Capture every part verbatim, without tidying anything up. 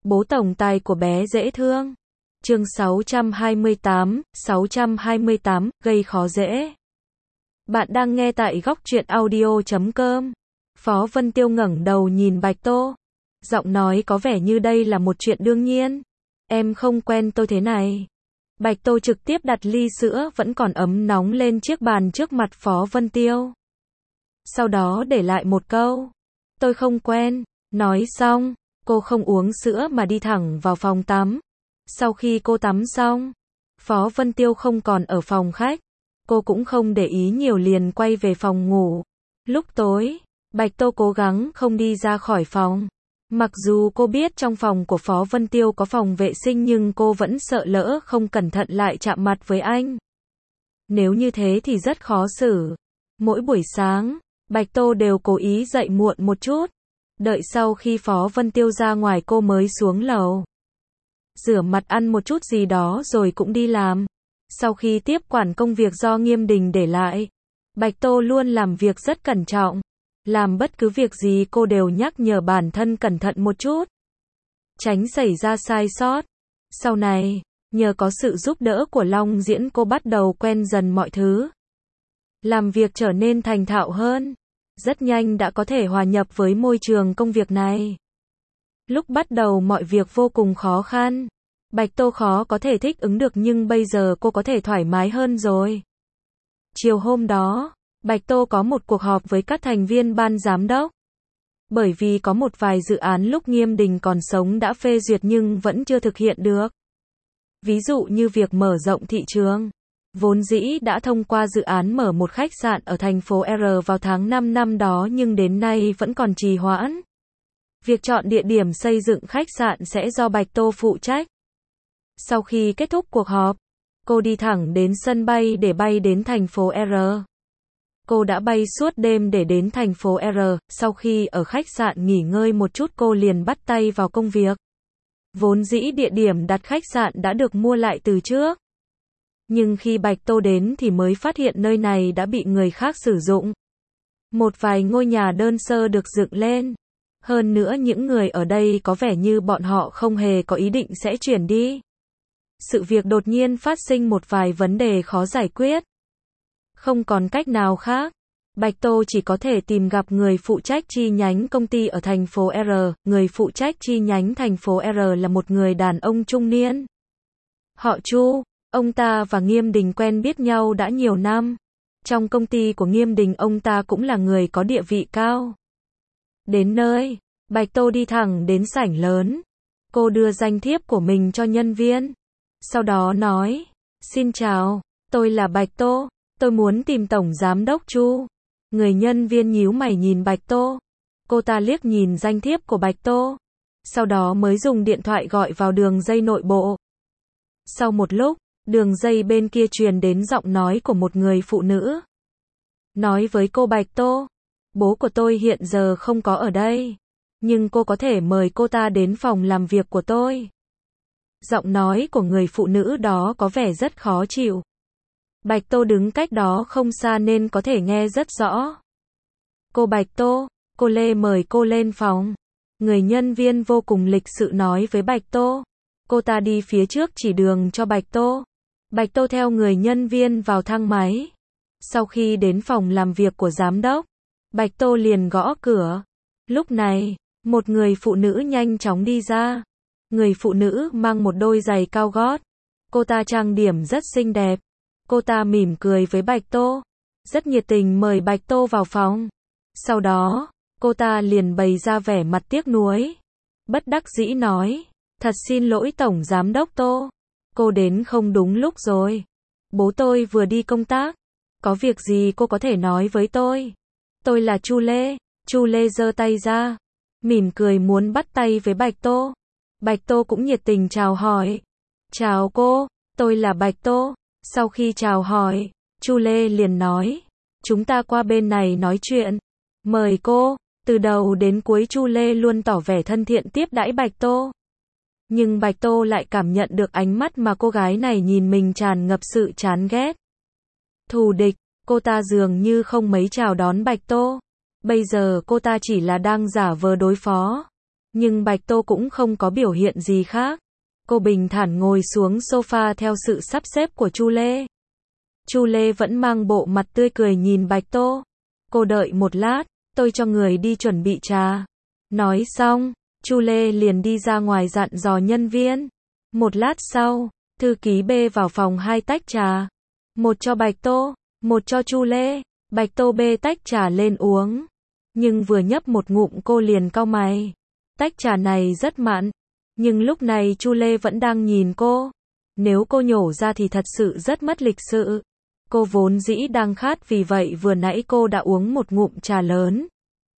Bố tổng tài của bé dễ thương. Chương sáu trăm hai mươi tám, sáu trăm hai mươi tám, gây khó dễ. Bạn đang nghe tại góc truyện audio chấm com. Phó Vân Tiêu ngẩng đầu nhìn Bạch Tô. Giọng nói có vẻ như đây là một chuyện đương nhiên. Em không quen tôi thế này. Bạch Tô trực tiếp đặt ly sữa vẫn còn ấm nóng lên chiếc bàn trước mặt Phó Vân Tiêu. Sau đó để lại một câu. Tôi không quen. Nói xong, cô không uống sữa mà đi thẳng vào phòng tắm. Sau khi cô tắm xong, Phó Vân Tiêu không còn ở phòng khách. Cô cũng không để ý nhiều liền quay về phòng ngủ. Lúc tối, Bạch Tô cố gắng không đi ra khỏi phòng. Mặc dù cô biết trong phòng của Phó Vân Tiêu có phòng vệ sinh nhưng cô vẫn sợ lỡ không cẩn thận lại chạm mặt với anh. Nếu như thế thì rất khó xử. Mỗi buổi sáng, Bạch Tô đều cố ý dậy muộn một chút. Đợi sau khi Phó Vân Tiêu ra ngoài cô mới xuống lầu. Rửa mặt ăn một chút gì đó rồi cũng đi làm. Sau khi tiếp quản công việc do Nghiêm Đình để lại, Bạch Tô luôn làm việc rất cẩn trọng. Làm bất cứ việc gì cô đều nhắc nhở bản thân cẩn thận một chút, tránh xảy ra sai sót. Sau này, nhờ có sự giúp đỡ của Long Diễn cô bắt đầu quen dần mọi thứ. Làm việc trở nên thành thạo hơn. Rất nhanh đã có thể hòa nhập với môi trường công việc này. Lúc bắt đầu mọi việc vô cùng khó khăn. Bạch Tô khó có thể thích ứng được nhưng bây giờ cô có thể thoải mái hơn rồi. Chiều hôm đó, Bạch Tô có một cuộc họp với các thành viên ban giám đốc. Bởi vì có một vài dự án lúc Nghiêm Đình còn sống đã phê duyệt nhưng vẫn chưa thực hiện được. Ví dụ như việc mở rộng thị trường. Vốn dĩ đã thông qua dự án mở một khách sạn ở thành phố R vào tháng năm năm đó nhưng đến nay vẫn còn trì hoãn. Việc chọn địa điểm xây dựng khách sạn sẽ do Bạch Tô phụ trách. Sau khi kết thúc cuộc họp, cô đi thẳng đến sân bay để bay đến thành phố R. Cô đã bay suốt đêm để đến thành phố R, sau khi ở khách sạn nghỉ ngơi một chút cô liền bắt tay vào công việc. Vốn dĩ địa điểm đặt khách sạn đã được mua lại từ trước. Nhưng khi Bạch Tô đến thì mới phát hiện nơi này đã bị người khác sử dụng. Một vài ngôi nhà đơn sơ được dựng lên. Hơn nữa những người ở đây có vẻ như bọn họ không hề có ý định sẽ chuyển đi. Sự việc đột nhiên phát sinh một vài vấn đề khó giải quyết. Không còn cách nào khác. Bạch Tô chỉ có thể tìm gặp người phụ trách chi nhánh công ty ở thành phố R. Người phụ trách chi nhánh thành phố R là một người đàn ông trung niên. Họ Chu. Ông ta và Nghiêm Đình quen biết nhau đã nhiều năm. Trong công ty của Nghiêm Đình ông ta cũng là người có địa vị cao. Đến nơi, Bạch Tô đi thẳng đến sảnh lớn. Cô đưa danh thiếp của mình cho nhân viên. Sau đó nói, xin chào, tôi là Bạch Tô, tôi muốn tìm Tổng Giám đốc Chu. Người nhân viên nhíu mày nhìn Bạch Tô. Cô ta liếc nhìn danh thiếp của Bạch Tô. Sau đó mới dùng điện thoại gọi vào đường dây nội bộ. Sau một lúc, đường dây bên kia truyền đến giọng nói của một người phụ nữ. Nói với cô Bạch Tô, bố của tôi hiện giờ không có ở đây. Nhưng cô có thể mời cô ta đến phòng làm việc của tôi. Giọng nói của người phụ nữ đó có vẻ rất khó chịu. Bạch Tô đứng cách đó không xa nên có thể nghe rất rõ. Cô Bạch Tô, cô Lê mời cô lên phòng. Người nhân viên vô cùng lịch sự nói với Bạch Tô. Cô ta đi phía trước chỉ đường cho Bạch Tô. Bạch Tô theo người nhân viên vào thang máy. Sau khi đến phòng làm việc của giám đốc, Bạch Tô liền gõ cửa. Lúc này, một người phụ nữ nhanh chóng đi ra. Người phụ nữ mang một đôi giày cao gót. Cô ta trang điểm rất xinh đẹp. Cô ta mỉm cười với Bạch Tô. Rất nhiệt tình mời Bạch Tô vào phòng. Sau đó, cô ta liền bày ra vẻ mặt tiếc nuối. Bất đắc dĩ nói, thật xin lỗi Tổng Giám đốc Tô. Cô đến không đúng lúc rồi. Bố tôi vừa đi công tác. Có việc gì cô có thể nói với tôi. Tôi là Chu Lê. Chu Lê giơ tay ra. Mỉm cười muốn bắt tay với Bạch Tô. Bạch Tô cũng nhiệt tình chào hỏi. Chào cô, tôi là Bạch Tô. Sau khi chào hỏi, Chu Lê liền nói. Chúng ta qua bên này nói chuyện. Mời cô. Từ đầu đến cuối Chu Lê luôn tỏ vẻ thân thiện tiếp đãi Bạch Tô. Nhưng Bạch Tô lại cảm nhận được ánh mắt mà cô gái này nhìn mình tràn ngập sự chán ghét. Thù địch, cô ta dường như không mấy chào đón Bạch Tô. Bây giờ cô ta chỉ là đang giả vờ đối phó. Nhưng Bạch Tô cũng không có biểu hiện gì khác. Cô bình thản ngồi xuống sofa theo sự sắp xếp của Chu Lê. Chu Lê vẫn mang bộ mặt tươi cười nhìn Bạch Tô. Cô đợi một lát, tôi cho người đi chuẩn bị trà. Nói xong, Chu Lê liền đi ra ngoài dặn dò nhân viên. Một lát sau, thư ký bê vào phòng hai tách trà. Một cho Bạch Tô, một cho Chu Lê. Bạch Tô bê tách trà lên uống. Nhưng vừa nhấp một ngụm cô liền cau mày. Tách trà này rất mặn. Nhưng lúc này Chu Lê vẫn đang nhìn cô. Nếu cô nhổ ra thì thật sự rất mất lịch sự. Cô vốn dĩ đang khát, vì vậy vừa nãy cô đã uống một ngụm trà lớn.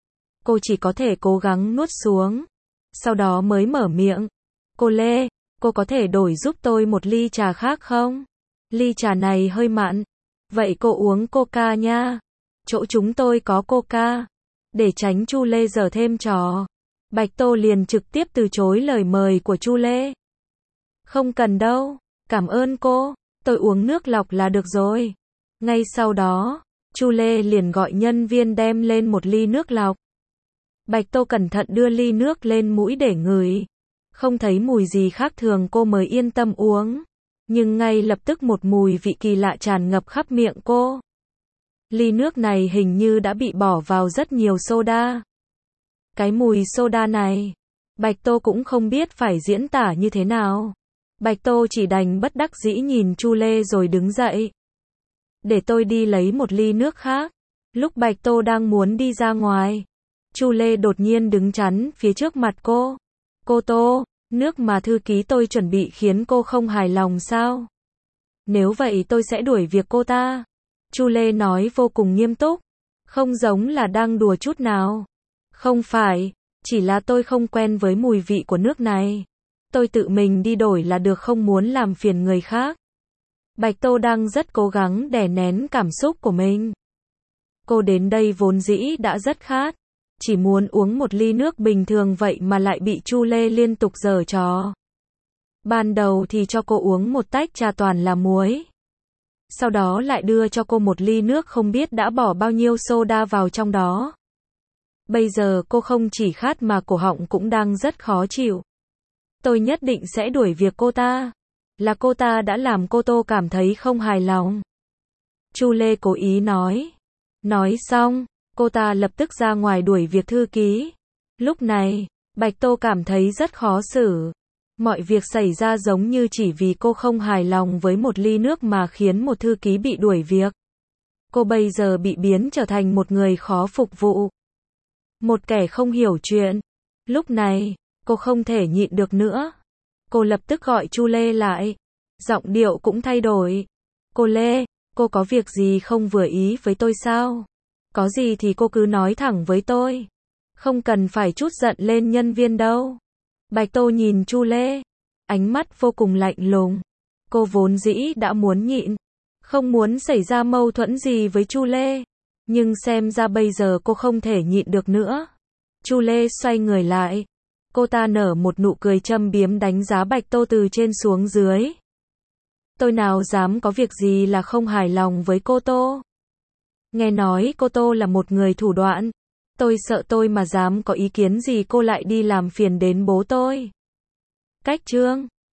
Cô chỉ có thể cố gắng nuốt xuống. Sau đó mới mở miệng. Cô Lê, cô có thể đổi giúp tôi một ly trà khác không? Ly trà này hơi mặn. Vậy cô uống coca nha. Chỗ chúng tôi có coca. Để tránh Chu Lê giở thêm trò, Bạch Tô liền trực tiếp từ chối lời mời của Chu Lê. Không cần đâu, cảm ơn cô, tôi uống nước lọc là được rồi. Ngay sau đó, Chu Lê liền gọi nhân viên đem lên một ly nước lọc. Bạch Tô cẩn thận đưa ly nước lên mũi để ngửi. Không thấy mùi gì khác thường cô mới yên tâm uống. Nhưng ngay lập tức một mùi vị kỳ lạ tràn ngập khắp miệng cô. Ly nước này hình như đã bị bỏ vào rất nhiều soda. Cái mùi soda này, Bạch Tô cũng không biết phải diễn tả như thế nào. Bạch Tô chỉ đành bất đắc dĩ nhìn Chu Lê rồi đứng dậy. Để tôi đi lấy một ly nước khác. Lúc Bạch Tô đang muốn đi ra ngoài, Chu Lê đột nhiên đứng chắn phía trước mặt cô. Cô Tô, nước mà thư ký tôi chuẩn bị khiến cô không hài lòng sao? Nếu vậy tôi sẽ đuổi việc cô ta. Chu Lê nói vô cùng nghiêm túc. Không giống là đang đùa chút nào. Không phải, chỉ là tôi không quen với mùi vị của nước này. Tôi tự mình đi đổi là được, không muốn làm phiền người khác. Bạch Tô đang rất cố gắng đè nén cảm xúc của mình. Cô đến đây vốn dĩ đã rất khát. Chỉ muốn uống một ly nước bình thường vậy mà lại bị Chu Lê liên tục giở trò. Ban đầu thì cho cô uống một tách trà toàn là muối. Sau đó lại đưa cho cô một ly nước không biết đã bỏ bao nhiêu soda vào trong đó. Bây giờ cô không chỉ khát mà cổ họng cũng đang rất khó chịu. Tôi nhất định sẽ đuổi việc cô ta. Là cô ta đã làm cô Tô cảm thấy không hài lòng. Chu Lê cố ý nói. Nói xong, cô ta lập tức ra ngoài đuổi việc thư ký. Lúc này, Bạch Tô cảm thấy rất khó xử. Mọi việc xảy ra giống như chỉ vì cô không hài lòng với một ly nước mà khiến một thư ký bị đuổi việc. Cô bây giờ bị biến trở thành một người khó phục vụ. Một kẻ không hiểu chuyện. Lúc này, cô không thể nhịn được nữa. Cô lập tức gọi Chu Lê lại. Giọng điệu cũng thay đổi. Cô Lê, cô có việc gì không vừa ý với tôi sao? Có gì thì cô cứ nói thẳng với tôi. Không cần phải trút giận lên nhân viên đâu. Bạch Tô nhìn Chu Lê. Ánh mắt vô cùng lạnh lùng. Cô vốn dĩ đã muốn nhịn. Không muốn xảy ra mâu thuẫn gì với Chu Lê. Nhưng xem ra bây giờ cô không thể nhịn được nữa. Chu Lê xoay người lại. Cô ta nở một nụ cười châm biếm đánh giá Bạch Tô từ trên xuống dưới. Tôi nào dám có việc gì là không hài lòng với cô Tô. Nghe nói cô Tô là một người thủ đoạn. Tôi sợ tôi mà dám có ý kiến gì cô lại đi làm phiền đến bố tôi. Cách chương